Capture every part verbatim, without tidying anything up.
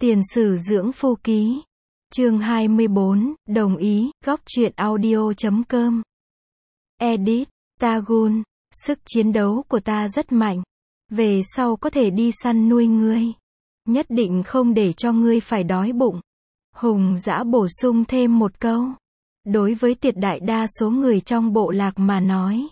Tiền sử dưỡng phu ký. Chương hai mươi bốn, đồng ý, góc truyện audio chấm com. Edit, Tagun, sức chiến đấu của ta rất mạnh. Về sau có thể đi săn nuôi ngươi. Nhất định không để cho ngươi phải đói bụng. Hùng Dã bổ sung thêm một câu. Đối với tuyệt đại đa số người trong bộ lạc mà nói,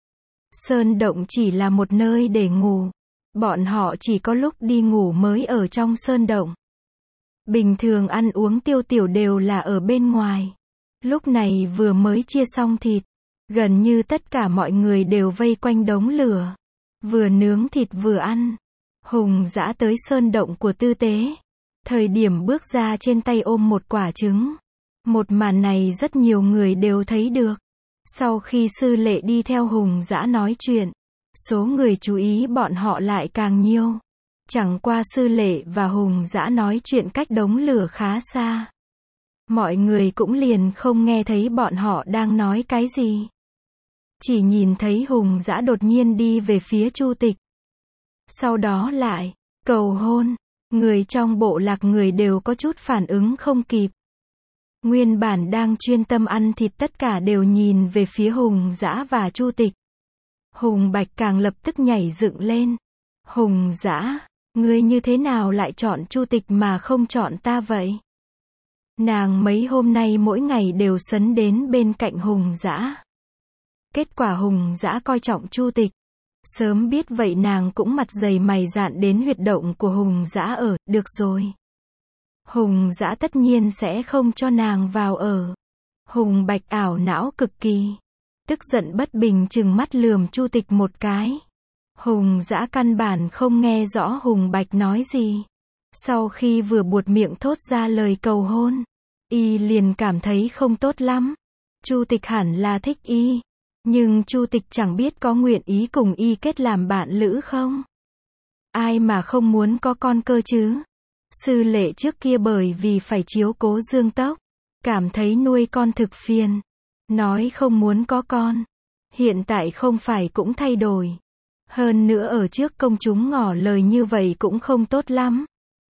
sơn động chỉ là một nơi để ngủ. Bọn họ chỉ có lúc đi ngủ mới ở trong sơn động. Bình thường ăn uống tiêu tiểu đều là ở bên ngoài. Lúc này vừa mới chia xong thịt, gần như tất cả mọi người đều vây quanh đống lửa, vừa nướng thịt vừa ăn. Hùng Dã tới sơn động của Tư Tế. Thời điểm bước ra trên tay ôm một quả trứng. Một màn này rất nhiều người đều thấy được. Sau khi Sư Lệ đi theo Hùng Dã nói chuyện, số người chú ý bọn họ lại càng nhiều. Chẳng qua Sư Lệ và Hùng Dã nói chuyện cách đống lửa khá xa. Mọi người cũng liền không nghe thấy bọn họ đang nói cái gì. Chỉ nhìn thấy Hùng Dã đột nhiên đi về phía Chu Tịch. Sau đó lại cầu hôn. Người trong bộ lạc người đều có chút phản ứng không kịp. Nguyên bản đang chuyên tâm ăn thịt tất cả đều nhìn về phía Hùng Dã và Chu Tịch. Hùng Bạch càng lập tức nhảy dựng lên. Hùng Dã, ngươi như thế nào lại chọn Chu Tịch mà không chọn ta vậy? Nàng mấy hôm nay mỗi ngày đều sấn đến bên cạnh Hùng Dã. Kết quả Hùng Dã coi trọng Chu Tịch. Sớm biết vậy nàng cũng mặt dày mày dạn đến huyệt động của Hùng Dã ở, được rồi. Hùng Dã tất nhiên sẽ không cho nàng vào ở. Hùng Bạch ảo não cực kỳ. Tức giận bất bình trừng mắt lườm Chu Tịch một cái. Hùng Dã căn bản không nghe rõ Hùng Bạch nói gì. Sau khi vừa buột miệng thốt ra lời cầu hôn, y liền cảm thấy không tốt lắm. Chu Tịch hẳn là thích y. Nhưng Chu Tịch chẳng biết có nguyện ý cùng y kết làm bạn lữ không? Ai mà không muốn có con cơ chứ? Sư Lệ trước kia bởi vì phải chiếu cố Dương Tốc, cảm thấy nuôi con thực phiền. Nói không muốn có con. Hiện tại không phải cũng thay đổi. Hơn nữa ở trước công chúng ngỏ lời như vậy cũng không tốt lắm.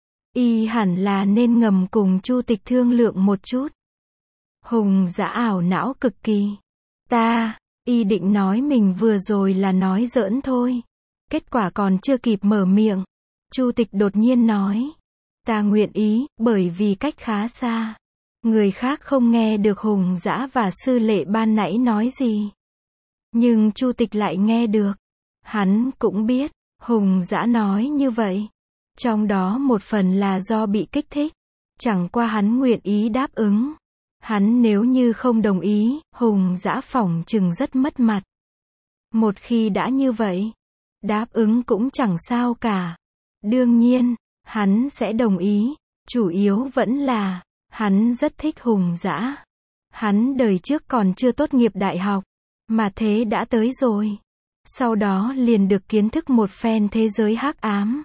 Y hẳn là nên ngầm cùng Chu Tịch thương lượng một chút. Hùng Dã ảo não cực kỳ. Ta... Y định nói mình vừa rồi là nói giỡn thôi. Kết quả còn chưa kịp mở miệng. Chu Tịch đột nhiên nói. Ta nguyện ý, bởi vì cách khá xa. Người khác không nghe được Hùng Dã và Sư Lệ ban nãy nói gì. Nhưng Chu Tịch lại nghe được. Hắn cũng biết, Hùng Dã nói như vậy. Trong đó một phần là do bị kích thích. Chẳng qua hắn nguyện ý đáp ứng. Hắn nếu như không đồng ý, Hùng Dã phỏng chừng rất mất mặt. Một khi đã như vậy, đáp ứng cũng chẳng sao cả. Đương nhiên, hắn sẽ đồng ý. Chủ yếu vẫn là, hắn rất thích Hùng Dã. Hắn đời trước còn chưa tốt nghiệp đại học, mà thế đã tới rồi. Sau đó liền được kiến thức một phen thế giới hắc ám.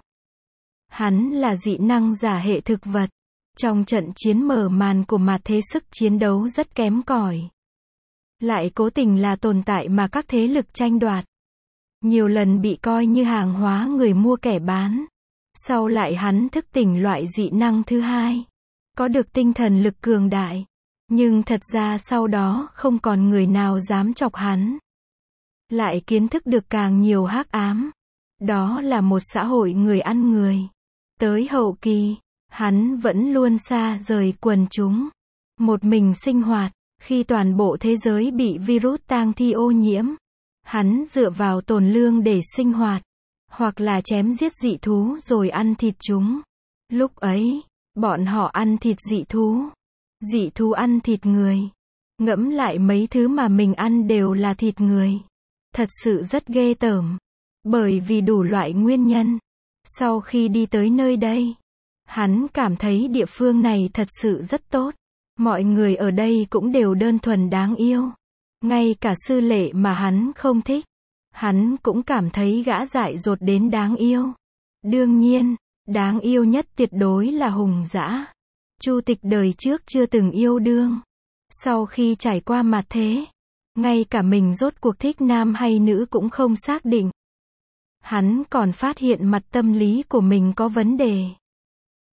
Hắn là dị năng giả hệ thực vật. Trong trận chiến mở màn của mặt thế sức chiến đấu rất kém cỏi. Lại cố tình là tồn tại mà các thế lực tranh đoạt. Nhiều lần bị coi như hàng hóa người mua kẻ bán. Sau lại hắn thức tỉnh loại dị năng thứ hai. Có được tinh thần lực cường đại. Nhưng thật ra sau đó không còn người nào dám chọc hắn. Lại kiến thức được càng nhiều hắc ám. Đó là một xã hội người ăn người. Tới hậu kỳ, hắn vẫn luôn xa rời quần chúng. Một mình sinh hoạt. Khi toàn bộ thế giới bị virus tang thi ô nhiễm, hắn dựa vào tồn lương để sinh hoạt. Hoặc là chém giết dị thú rồi ăn thịt chúng. Lúc ấy, bọn họ ăn thịt dị thú. Dị thú ăn thịt người. Ngẫm lại mấy thứ mà mình ăn đều là thịt người. Thật sự rất ghê tởm. Bởi vì đủ loại nguyên nhân. Sau khi đi tới nơi đây, hắn cảm thấy địa phương này thật sự rất tốt. Mọi người ở đây cũng đều đơn thuần đáng yêu. Ngay cả Sư Lệ mà hắn không thích, hắn cũng cảm thấy gã dại dột đến đáng yêu. Đương nhiên, đáng yêu nhất tuyệt đối là Hùng Dã. Chu Tịch đời trước chưa từng yêu đương. Sau khi trải qua mặt thế, ngay cả mình rốt cuộc thích nam hay nữ cũng không xác định. Hắn còn phát hiện mặt tâm lý của mình có vấn đề.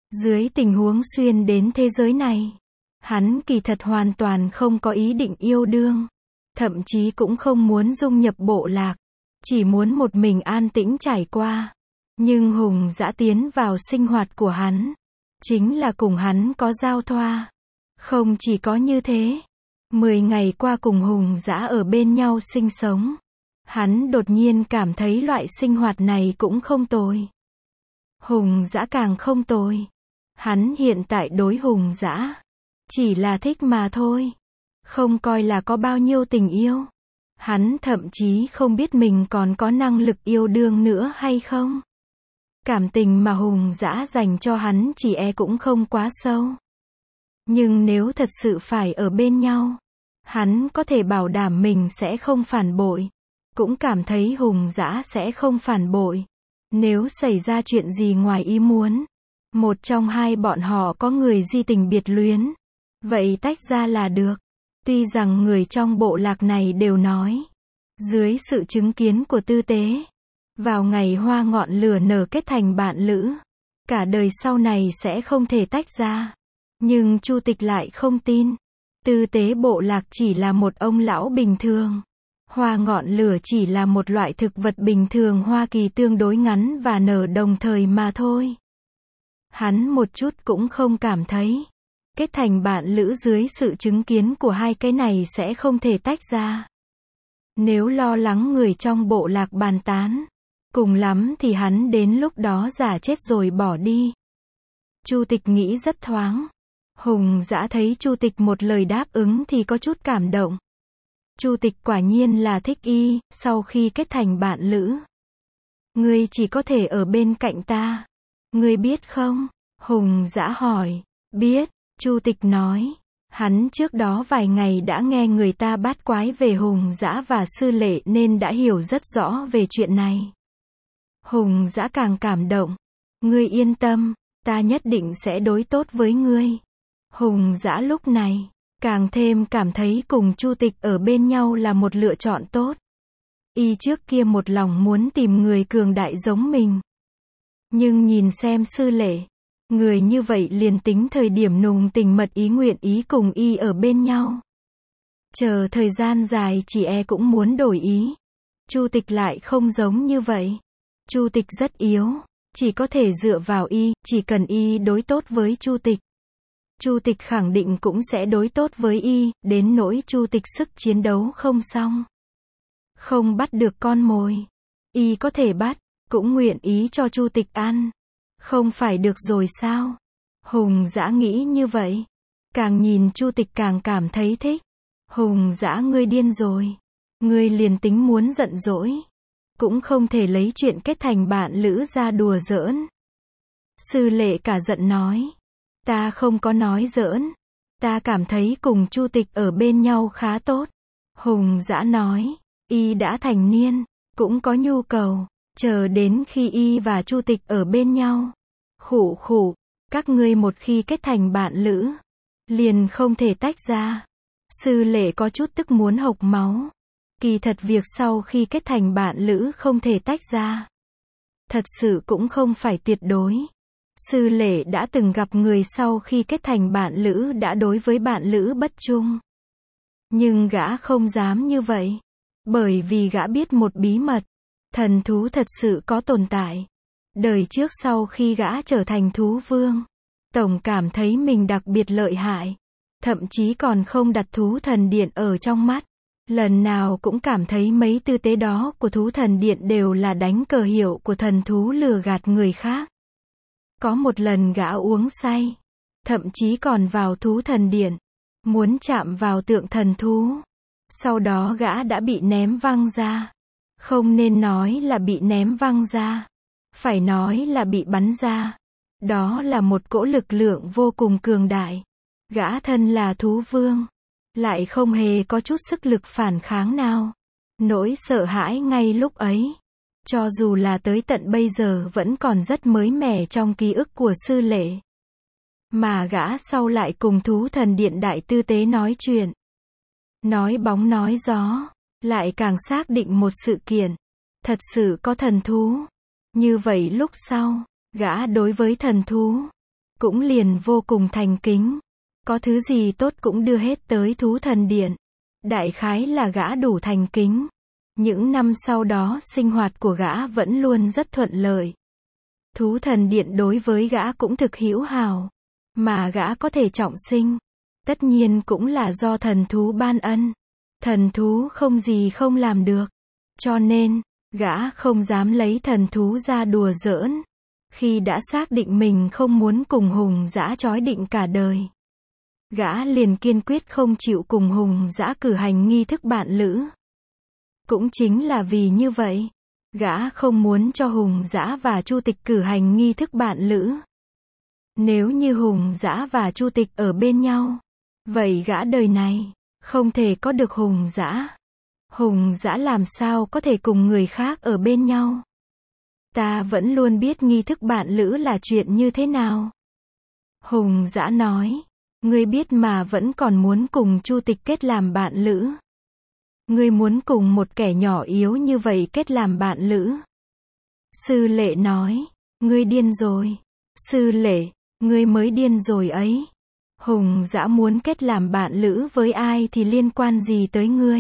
Dưới tình huống xuyên đến thế giới này, hắn kỳ thật hoàn toàn không có ý định yêu đương, thậm chí cũng không muốn dung nhập bộ lạc, chỉ muốn một mình an tĩnh trải qua. Nhưng Hùng Dã tiến vào sinh hoạt của hắn, chính là cùng hắn có giao thoa. Không chỉ có như thế, mười ngày qua cùng Hùng Dã ở bên nhau sinh sống, hắn đột nhiên cảm thấy loại sinh hoạt này cũng không tồi. Hùng Dã càng không tồi. Hắn hiện tại đối Hùng Dã chỉ là thích mà thôi, không coi là có bao nhiêu tình yêu. Hắn thậm chí không biết mình còn có năng lực yêu đương nữa hay không. Cảm tình mà Hùng Dã dành cho hắn chỉ e cũng không quá sâu. Nhưng nếu thật sự phải ở bên nhau, hắn có thể bảo đảm mình sẽ không phản bội, cũng cảm thấy Hùng Dã sẽ không phản bội. Nếu xảy ra chuyện gì ngoài ý muốn, một trong hai bọn họ có người di tình biệt luyến, vậy tách ra là được. Tuy rằng người trong bộ lạc này đều nói, dưới sự chứng kiến của tư tế, vào ngày hoa ngọn lửa nở kết thành bạn lữ, cả đời sau này sẽ không thể tách ra. Nhưng Chu Tịch lại không tin. Tư tế bộ lạc chỉ là một ông lão bình thường. Hoa ngọn lửa chỉ là một loại thực vật bình thường Hoa Kỳ tương đối ngắn và nở đồng thời mà thôi. Hắn một chút cũng không cảm thấy kết thành bạn lữ dưới sự chứng kiến của hai cái này sẽ không thể tách ra. Nếu lo lắng người trong bộ lạc bàn tán, cùng lắm thì hắn đến lúc đó giả chết rồi bỏ đi. Chu Tịch nghĩ rất thoáng. Hùng Dã thấy Chu Tịch một lời đáp ứng thì có chút cảm động. Chu Tịch quả nhiên là thích y, sau khi kết thành bạn lữ. Ngươi chỉ có thể ở bên cạnh ta. Ngươi biết không? Hùng Dã hỏi. Biết, Chu Tịch nói. Hắn trước đó vài ngày đã nghe người ta bát quái về Hùng Dã và Sư Lệ nên đã hiểu rất rõ về chuyện này. Hùng Dã càng cảm động. Ngươi yên tâm, ta nhất định sẽ đối tốt với ngươi. Hùng Dã lúc này càng thêm cảm thấy cùng Chu Tịch ở bên nhau là một lựa chọn tốt. Y trước kia một lòng muốn tìm người cường đại giống mình. Nhưng nhìn xem Sư Lệ, người như vậy liền tính thời điểm nùng tình mật ý nguyện ý cùng y ở bên nhau. Chờ thời gian dài chỉ e cũng muốn đổi ý. Chu Tịch lại không giống như vậy. Chu Tịch rất yếu, chỉ có thể dựa vào y, chỉ cần y đối tốt với Chu Tịch. Chu Tịch khẳng định cũng sẽ đối tốt với y, đến nỗi Chu Tịch sức chiến đấu không xong. Không bắt được con mồi. Y có thể bắt, cũng nguyện ý cho Chu Tịch ăn. Không phải được rồi sao? Hùng Dã nghĩ như vậy. Càng nhìn Chu Tịch càng cảm thấy thích. Hùng Dã ngươi điên rồi. Ngươi liền tính muốn giận dỗi, cũng không thể lấy chuyện kết thành bạn lữ ra đùa giỡn. Sư Lệ cả giận nói. Ta không có nói giỡn. Ta cảm thấy cùng Chu Tịch ở bên nhau khá tốt. Hùng Dã nói. Y đã thành niên, cũng có nhu cầu. Chờ đến khi y và Chu Tịch ở bên nhau. Khụ khụ, các ngươi một khi kết thành bạn lữ, liền không thể tách ra. Sư Lệ có chút tức muốn hộc máu. Kỳ thật việc sau khi kết thành bạn lữ không thể tách ra, thật sự cũng không phải tuyệt đối. Sư Lệ đã từng gặp người sau khi kết thành bạn lữ đã đối với bạn lữ bất trung. Nhưng gã không dám như vậy. Bởi vì gã biết một bí mật. Thần thú thật sự có tồn tại. Đời trước sau khi gã trở thành thú vương, tổng cảm thấy mình đặc biệt lợi hại. Thậm chí còn không đặt thú thần điện ở trong mắt. Lần nào cũng cảm thấy mấy tư tế đó của thú thần điện đều là đánh cờ hiệu của thần thú lừa gạt người khác. Có một lần gã uống say, thậm chí còn vào thú thần điện, muốn chạm vào tượng thần thú. Sau đó gã đã bị ném văng ra. Không nên nói là bị ném văng ra, phải nói là bị bắn ra. Đó là một cỗ lực lượng vô cùng cường đại. Gã thân là thú vương, lại không hề có chút sức lực phản kháng nào. Nỗi sợ hãi ngay lúc ấy, cho dù là tới tận bây giờ vẫn còn rất mới mẻ trong ký ức của Sư Lệ. Mà gã sau lại cùng thú thần điện đại tư tế nói chuyện. Nói bóng nói gió, lại càng xác định một sự kiện. Thật sự có thần thú. Như vậy lúc sau, gã đối với thần thú cũng liền vô cùng thành kính. Có thứ gì tốt cũng đưa hết tới thú thần điện. Đại khái là gã đủ thành kính. Những năm sau đó sinh hoạt của gã vẫn luôn rất thuận lợi. Thú thần điện đối với gã cũng thực hữu hảo. Mà gã có thể trọng sinh. Tất nhiên cũng là do thần thú ban ân. Thần thú không gì không làm được. Cho nên, gã không dám lấy thần thú ra đùa giỡn. Khi đã xác định mình không muốn cùng hùng dã trói định cả đời, gã liền kiên quyết không chịu cùng hùng dã cử hành nghi thức bạn lữ. Cũng chính là vì như vậy, gã không muốn cho hùng dã và Chu Tịch cử hành nghi thức bạn lữ. Nếu như hùng dã và Chu Tịch ở bên nhau, vậy gã đời này không thể có được hùng dã. Hùng dã làm sao có thể cùng người khác ở bên nhau? Ta vẫn luôn biết nghi thức bạn lữ là chuyện như thế nào. Hùng dã nói, ngươi biết mà vẫn còn muốn cùng Chu Tịch kết làm bạn lữ. Ngươi muốn cùng một kẻ nhỏ yếu như vậy kết làm bạn lữ. Sư Lệ nói, ngươi điên rồi. Sư Lệ, ngươi mới điên rồi ấy. Hùng dã muốn kết làm bạn lữ với ai thì liên quan gì tới ngươi?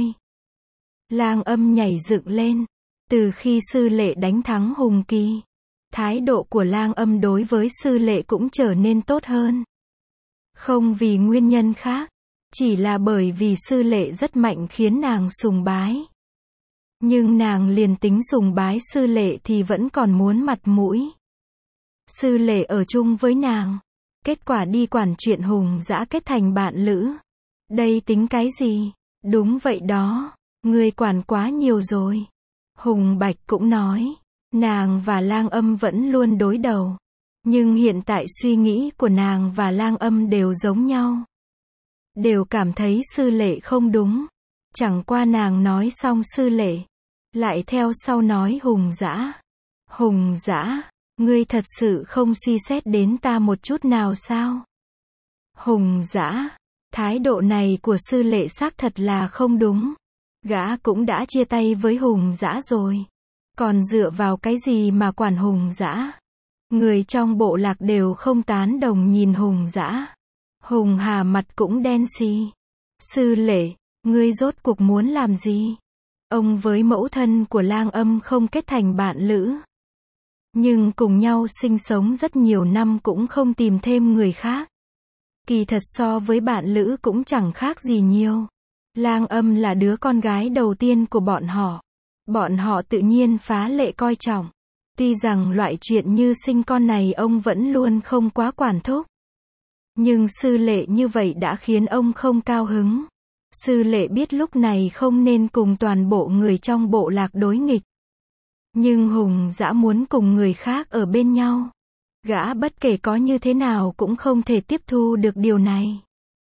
Lang Âm nhảy dựng lên. Từ khi Sư Lệ đánh thắng Hùng Kỳ, thái độ của Lang Âm đối với Sư Lệ cũng trở nên tốt hơn. Không vì nguyên nhân khác, chỉ là bởi vì Sư Lệ rất mạnh khiến nàng sùng bái. Nhưng nàng liền tính sùng bái Sư Lệ thì vẫn còn muốn mặt mũi. Sư Lệ ở chung với nàng, kết quả đi quản chuyện hùng dã kết thành bạn lữ. Đây tính cái gì? Đúng vậy đó, ngươi quản quá nhiều rồi. Hùng Bạch cũng nói, nàng và Lang Âm vẫn luôn đối đầu. Nhưng hiện tại suy nghĩ của nàng và Lang Âm đều giống nhau. Đều cảm thấy Sư Lệ không đúng. Chẳng qua nàng nói xong Sư Lệ, lại theo sau nói Hùng dã. Hùng dã, ngươi thật sự không suy xét đến ta một chút nào sao? Hùng dã, thái độ này của Sư Lệ xác thật là không đúng. Gã cũng đã chia tay với hùng dã rồi. Còn dựa vào cái gì mà quản hùng dã? Người trong bộ lạc đều không tán đồng nhìn hùng dã. Hùng Hà mặt cũng đen xì. Sư Lệ, ngươi rốt cuộc muốn làm gì? Ông với mẫu thân của Lang Âm không kết thành bạn lữ. Nhưng cùng nhau sinh sống rất nhiều năm cũng không tìm thêm người khác. Kỳ thật so với bạn lữ cũng chẳng khác gì nhiều. Lang Âm là đứa con gái đầu tiên của bọn họ. Bọn họ tự nhiên phá lệ coi trọng. Tuy rằng loại chuyện như sinh con này ông vẫn luôn không quá quản thúc. Nhưng Sư Lệ như vậy đã khiến ông không cao hứng. Sư Lệ biết lúc này không nên cùng toàn bộ người trong bộ lạc đối nghịch. Nhưng hùng dã muốn cùng người khác ở bên nhau. Gã bất kể có như thế nào cũng không thể tiếp thu được điều này.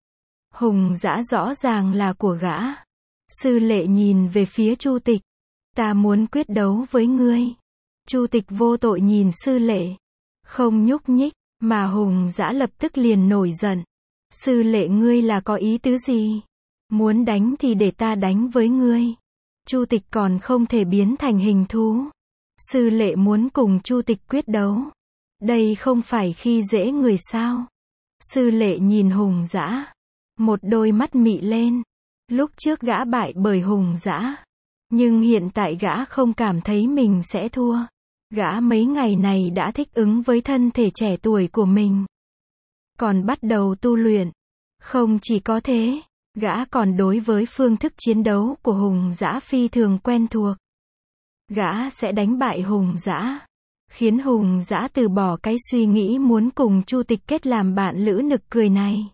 Hùng dã rõ ràng là của gã. Sư Lệ nhìn về phía Chu Tịch. Ta muốn quyết đấu với ngươi. Chu Tịch vô tội nhìn Sư Lệ. Không nhúc nhích, mà hùng dã lập tức liền nổi giận. Sư Lệ ngươi là có ý tứ gì? Muốn đánh thì để ta đánh với ngươi. Chu Tịch còn không thể biến thành hình thú. Sư Lệ muốn cùng Chu Tịch quyết đấu. Đây không phải khi dễ người sao? Sư Lệ nhìn hùng dã. Một đôi mắt mị lên. Lúc trước gã bại bởi hùng dã. Nhưng hiện tại gã không cảm thấy mình sẽ thua. Gã mấy ngày này đã thích ứng với thân thể trẻ tuổi của mình. Còn bắt đầu tu luyện. Không chỉ có thế, gã còn đối với phương thức chiến đấu của hùng dã phi thường quen thuộc. Gã sẽ đánh bại hùng dã. Khiến hùng dã từ bỏ cái suy nghĩ muốn cùng Chu Tịch kết làm bạn lữ nực cười này.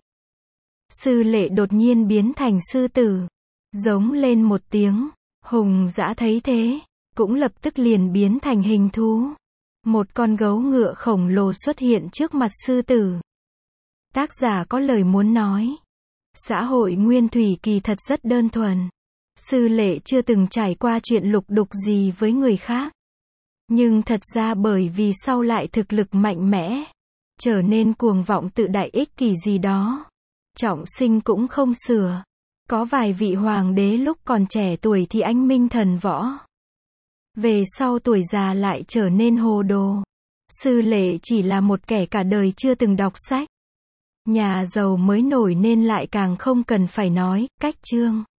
Sư Lệ đột nhiên biến thành sư tử. Giống lên một tiếng. Hùng dã thấy thế, cũng lập tức liền biến thành hình thú. Một con gấu ngựa khổng lồ xuất hiện trước mặt sư tử. Tác giả có lời muốn nói. Xã hội nguyên thủy kỳ thật rất đơn thuần. Sư Lệ chưa từng trải qua chuyện lục đục gì với người khác. Nhưng thật ra bởi vì sau lại thực lực mạnh mẽ, trở nên cuồng vọng tự đại ích kỷ gì đó. Trọng sinh cũng không sửa. Có vài vị hoàng đế lúc còn trẻ tuổi thì anh minh thần võ. Về sau tuổi già lại trở nên hồ đồ. Sư Lệ chỉ là một kẻ cả đời chưa từng đọc sách. Nhà giàu mới nổi nên lại càng không cần phải nói, cách chương.